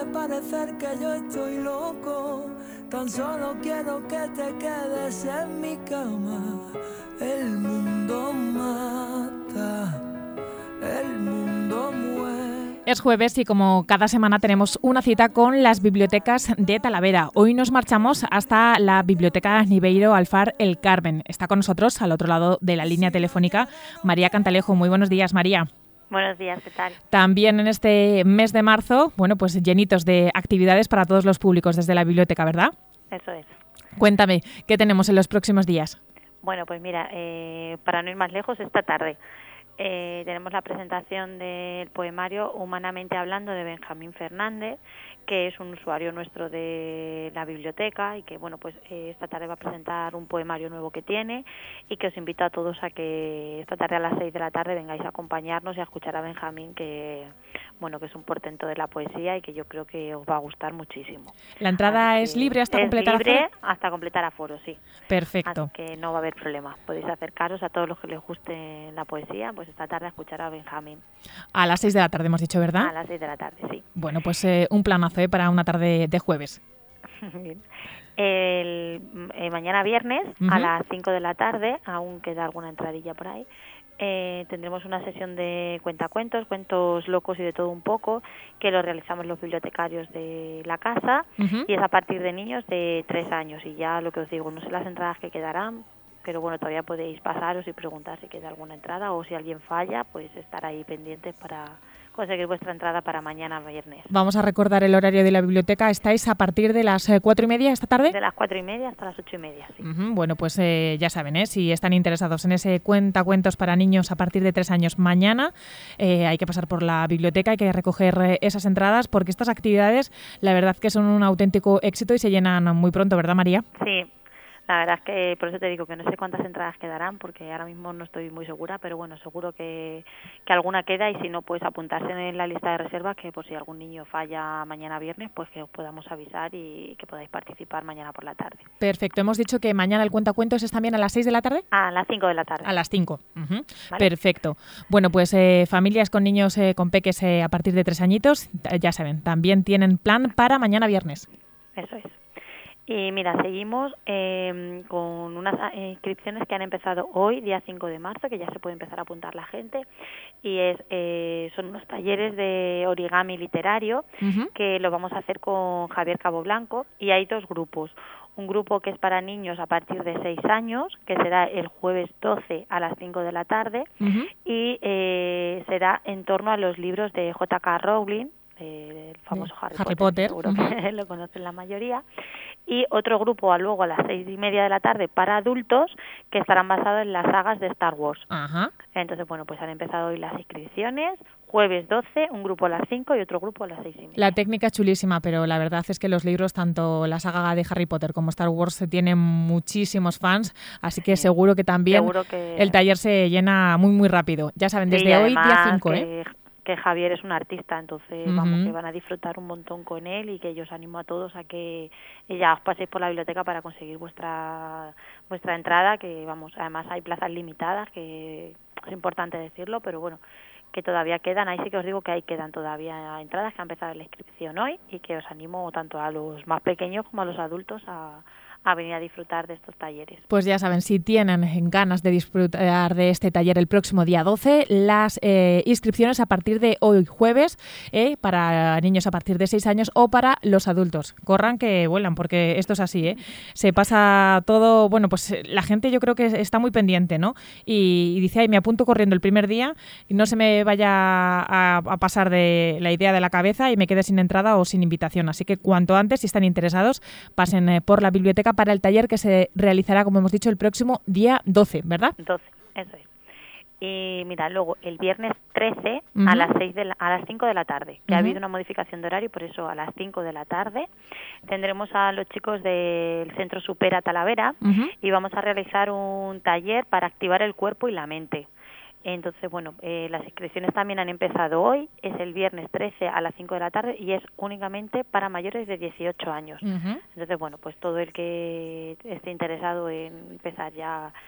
puede parecer que yo estoy loco, tan solo quiero que te quedes en mi cama. El mundo mata, el mundo muere. Es jueves y como cada semana tenemos una cita con las bibliotecas de Talavera. Hoy nos marchamos hasta la Biblioteca Nibeiro Alfar El Carmen. Está con nosotros, al otro lado de la línea telefónica, María Cantalejo. Muy buenos días, María. Buenos días, ¿qué tal? También en este mes de marzo, bueno, pues llenitos de actividades para todos los públicos desde la biblioteca, ¿verdad? Eso es. Cuéntame, ¿qué tenemos en los próximos días? Bueno, pues mira, para no ir más lejos, esta tarde tenemos la presentación del poemario Humanamente Hablando de Benjamín Fernández, que es un usuario nuestro de la biblioteca y que, bueno, pues esta tarde va a presentar un poemario nuevo que tiene y que os invito a todos a que esta tarde a las 6 de la tarde vengáis a acompañarnos y a escuchar a Benjamín, que, bueno, que es un portento de la poesía y que yo creo que os va a gustar muchísimo. ¿La entrada es libre hasta completar aforo? Es libre hasta completar aforo, sí. Perfecto. Así que no va a haber problema. Podéis acercaros a todos los que les guste la poesía, pues esta tarde a escuchar a Benjamín. A las 6 de la tarde hemos dicho, ¿verdad? A las 6 de la tarde, sí. Bueno, pues un planazo para una tarde de jueves. Bien. Mañana viernes a las 5 de la tarde, aún queda alguna entradilla por ahí, tendremos una sesión de cuentacuentos, cuentos locos y de todo un poco, que lo realizamos los bibliotecarios de la casa y es a partir de niños de 3 años. Y ya lo que os digo, no sé las entradas que quedarán, pero bueno, todavía podéis pasaros y preguntar si queda alguna entrada o si alguien falla, pues estar ahí pendientes para conseguir vuestra entrada para mañana viernes. Vamos a recordar el horario de la biblioteca. ¿Estáis a partir de las 4:30 esta tarde? De las 4:30 hasta las 8:30, sí. Bueno, pues ya saben, si están interesados en ese cuentacuentos para niños a partir de 3 años mañana, hay que pasar por la biblioteca, hay que recoger esas entradas, porque estas actividades, la verdad que son un auténtico éxito y se llenan muy pronto, ¿verdad, María? Sí. La verdad es que por eso te digo que no sé cuántas entradas quedarán, porque ahora mismo no estoy muy segura, pero bueno, seguro que alguna queda y si no, pues apuntarse en la lista de reservas, que por si algún niño falla mañana viernes, pues que os podamos avisar y que podáis participar mañana por la tarde. Perfecto. Hemos dicho que mañana el cuentacuentos es también a las 6 de la tarde. A las 5 de la tarde. A las 5. ¿Vale? Perfecto. Bueno, pues familias con niños con peques a partir de 3 añitos, ya saben, también tienen plan para mañana viernes. Eso es. Y mira, seguimos con unas inscripciones que han empezado hoy, día 5 de marzo, que ya se puede empezar a apuntar la gente, y son unos talleres de origami literario que lo vamos a hacer con Javier Cabo Blanco, y hay 2 grupos. Un grupo que es para niños a partir de 6 años, que será el jueves 12 a las 5 de la tarde, y será en torno a los libros de J.K. Rowling, el famoso Harry Potter. Seguro que lo conocen la mayoría. Y otro grupo luego a las 6:30 de la tarde para adultos, que estarán basados en las sagas de Star Wars. Entonces, bueno, pues han empezado hoy las inscripciones. Jueves 12, un grupo a las 5 y otro grupo a las 6:30. La técnica es chulísima, pero la verdad es que los libros, tanto la saga de Harry Potter como Star Wars, tienen muchísimos fans, así que seguro que también el taller se llena muy, muy rápido. Ya saben, desde hoy, día 5, que Javier es un artista, entonces vamos, que van a disfrutar un montón con él y que yo os animo a todos a que ya os paséis por la biblioteca para conseguir vuestra entrada, que vamos, además hay plazas limitadas, que es importante decirlo, pero bueno, que todavía quedan, ahí sí que os digo que ahí quedan todavía entradas, que ha empezado la inscripción hoy y que os animo tanto a los más pequeños como a los adultos a venir a disfrutar de estos talleres. Pues ya saben, si tienen ganas de disfrutar de este taller el próximo día 12, las inscripciones a partir de hoy jueves, para niños a partir de 6 años o para los adultos. Corran que vuelan, porque esto es así, se pasa todo, bueno, pues la gente yo creo que está muy pendiente, ¿no? Y dice, ay, me apunto corriendo el primer día y no se me vaya a pasar de la idea de la cabeza y me quede sin entrada o sin invitación. Así que cuanto antes, si están interesados, pasen por la biblioteca para el taller que se realizará, como hemos dicho, el próximo día 12, ¿verdad? 12, eso es. Y mira, luego el viernes 13 a las 5 de la tarde, que ha habido una modificación de horario, por eso a las 5 de la tarde tendremos a los chicos del Centro Supera Talavera y vamos a realizar un taller para activar el cuerpo y la mente. Entonces, bueno, las inscripciones también han empezado hoy, es el viernes 13 a las 5 de la tarde y es únicamente para mayores de 18 años. Entonces, bueno, pues todo el que esté interesado en empezar ya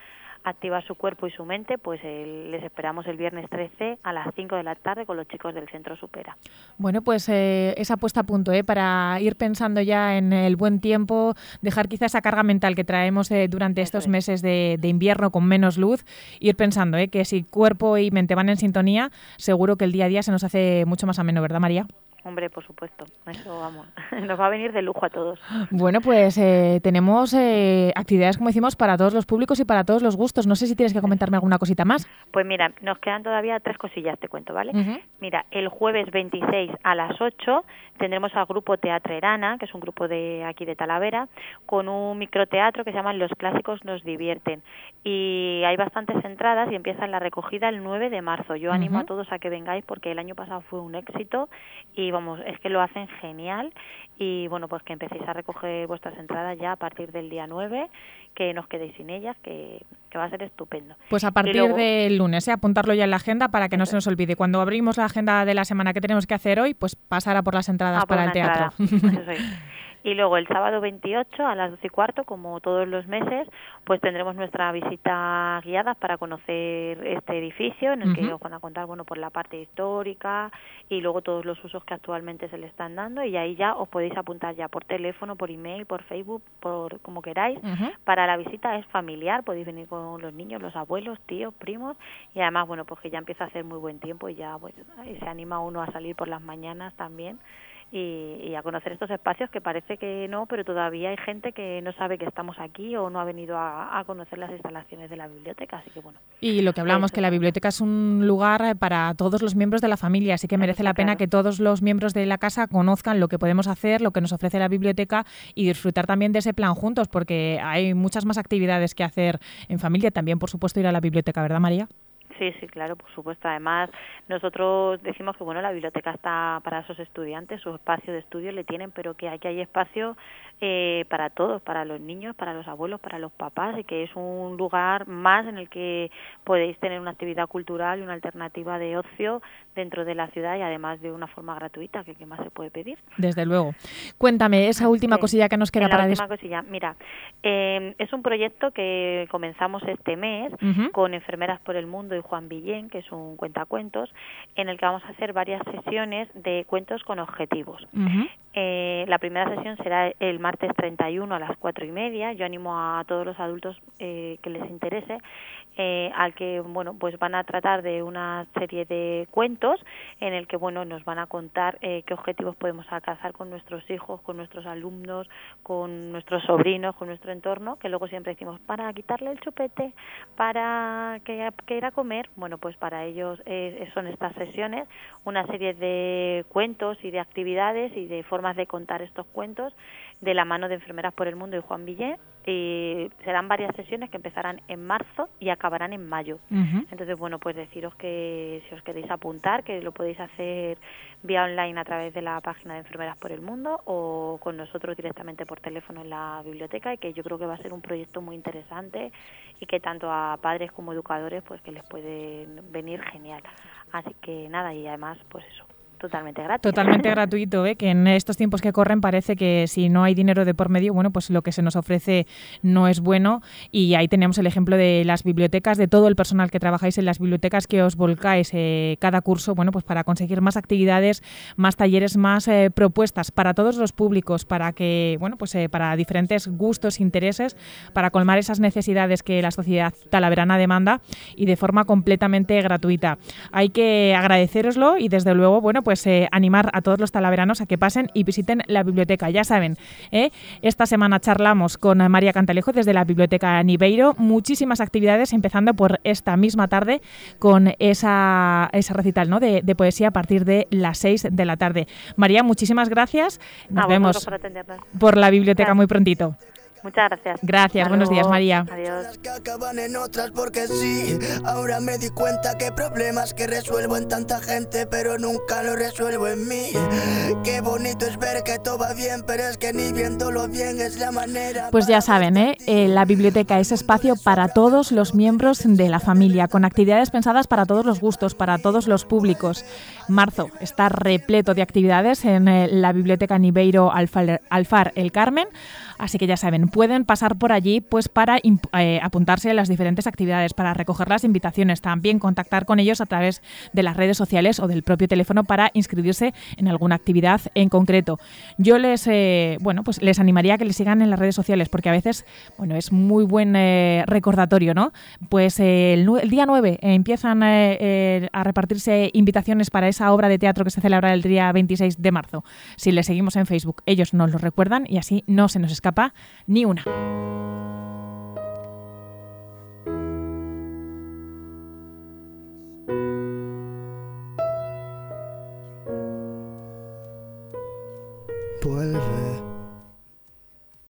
activar su cuerpo y su mente, pues les esperamos el viernes 13 a las 5 de la tarde con los chicos del Centro Supera. Bueno, pues esa puesta a punto, para ir pensando ya en el buen tiempo, dejar quizá esa carga mental que traemos durante estos meses de invierno con menos luz, ir pensando que si cuerpo y mente van en sintonía, seguro que el día a día se nos hace mucho más ameno, ¿verdad, María? Hombre, por supuesto, eso vamos, nos va a venir de lujo a todos. Bueno, pues tenemos actividades, como decimos, para todos los públicos y para todos los gustos. No sé si tienes que comentarme alguna cosita más. Pues mira, nos quedan todavía 3 cosillas, te cuento, ¿vale? Uh-huh. Mira, el jueves 26 a las 8 tendremos al grupo Teatro Erana, que es un grupo de aquí de Talavera, con un microteatro que se llama Los Clásicos Nos Divierten. Y hay bastantes entradas y empieza la recogida el 9 de marzo. Yo animo a todos a que vengáis porque el año pasado fue un éxito y vamos, es que lo hacen genial y bueno, pues que empecéis a recoger vuestras entradas ya a partir del día 9, que no os quedéis sin ellas, que va a ser estupendo. Pues a partir del lunes, apuntarlo ya en la agenda para que no se nos olvide. Cuando abrimos la agenda de la semana que tenemos que hacer hoy, pues pasar a por las entradas para el teatro. Eso es. Y luego el sábado 28 a las 12:15, como todos los meses, pues tendremos nuestra visita guiada para conocer este edificio en el que os van a contar, bueno, por la parte histórica y luego todos los usos que actualmente se le están dando, y ahí ya os podéis apuntar ya por teléfono, por email, por Facebook, por como queráis. Para la visita es familiar, podéis venir con los niños, los abuelos, tíos, primos, y además, bueno, pues que ya empieza a hacer muy buen tiempo y ya pues se anima uno a salir por las mañanas también. Y a conocer estos espacios que parece que no, pero todavía hay gente que no sabe que estamos aquí o no ha venido a conocer las instalaciones de la biblioteca, así que bueno. Y lo que hablábamos, que la biblioteca es un lugar para todos los miembros de la familia, así que merece la pena que todos los miembros de la casa conozcan lo que podemos hacer, lo que nos ofrece la biblioteca y disfrutar también de ese plan juntos, porque hay muchas más actividades que hacer en familia, también por supuesto ir a la biblioteca, ¿verdad, María? Sí, claro, por supuesto. Además, nosotros decimos que bueno, la biblioteca está para esos estudiantes, su espacio de estudio le tienen, pero que aquí hay espacio para todos, para los niños, para los abuelos, para los papás, y que es un lugar más en el que podéis tener una actividad cultural y una alternativa de ocio dentro de la ciudad y además de una forma gratuita, que qué más se puede pedir. Desde luego. Cuéntame, esa última cosilla que nos queda para... La última cosilla, mira, es un proyecto que comenzamos este mes con Enfermeras por el Mundo y Juan Villén, que es un cuentacuentos, en el que vamos a hacer varias sesiones de cuentos con objetivos. La primera sesión será el martes 31 a las 4:30. Yo animo a todos los adultos que les interese, al que bueno, pues van a tratar de una serie de cuentos en el que bueno, nos van a contar qué objetivos podemos alcanzar con nuestros hijos, con nuestros alumnos, con nuestros sobrinos, con nuestro entorno, que luego siempre decimos para quitarle el chupete, para que ir a comer. Bueno, pues para ellos son estas sesiones, una serie de cuentos y de actividades y de formas de contar estos cuentos de la mano de Enfermeras por el Mundo y Juan Villén, y serán varias sesiones que empezarán en marzo y acabarán en mayo. Entonces, bueno, pues deciros que si os queréis apuntar, que lo podéis hacer vía online a través de la página de Enfermeras por el Mundo o con nosotros directamente por teléfono en la biblioteca, y que yo creo que va a ser un proyecto muy interesante y que tanto a padres como educadores pues que les puede venir genial. Así que nada, y además pues eso, totalmente gratuito. Totalmente gratuito, que en estos tiempos que corren parece que si no hay dinero de por medio, bueno, pues lo que se nos ofrece no es bueno, y ahí tenemos el ejemplo de las bibliotecas, de todo el personal que trabajáis en las bibliotecas, que os volcáis cada curso, bueno, pues para conseguir más actividades, más talleres, más propuestas para todos los públicos, para que, bueno, pues para diferentes gustos, intereses, para colmar esas necesidades que la sociedad talaverana demanda y de forma completamente gratuita. Hay que agradeceroslo y desde luego, bueno, pues animar a todos los talaveranos a que pasen y visiten la biblioteca. Ya saben, esta semana charlamos con María Cantalejo desde la Biblioteca Nibeiro. Muchísimas actividades, empezando por esta misma tarde con esa recital, ¿no?, de poesía a partir de las 6 de la tarde. María, muchísimas gracias. Nos vemos por la biblioteca muy prontito. Muchas gracias. Gracias, buenos días, María. Adiós. Que acaban en otras porque sí. Ahora me di cuenta que problemas que resuelvo en tanta gente, pero nunca lo resuelvo en mí. Qué bonito es ver que todo va bien, pero es que ni viéndolo bien es la manera. Pues ya saben, la biblioteca es espacio para todos los miembros de la familia, con actividades pensadas para todos los gustos, para todos los públicos. Marzo está repleto de actividades en la Biblioteca Nibeiro Alfar El Carmen, así que ya saben, pueden pasar por allí pues para apuntarse a las diferentes actividades, para recoger las invitaciones, también contactar con ellos a través de las redes sociales o del propio teléfono para inscribirse en alguna actividad en concreto. Yo les animaría a que les sigan en las redes sociales, porque a veces es muy buen recordatorio, ¿no? Pues el día 9 empiezan a repartirse invitaciones para esa obra de teatro que se celebra el día 26 de marzo. Si les seguimos en Facebook, ellos nos lo recuerdan y así no se nos escapa ni una. Vuelve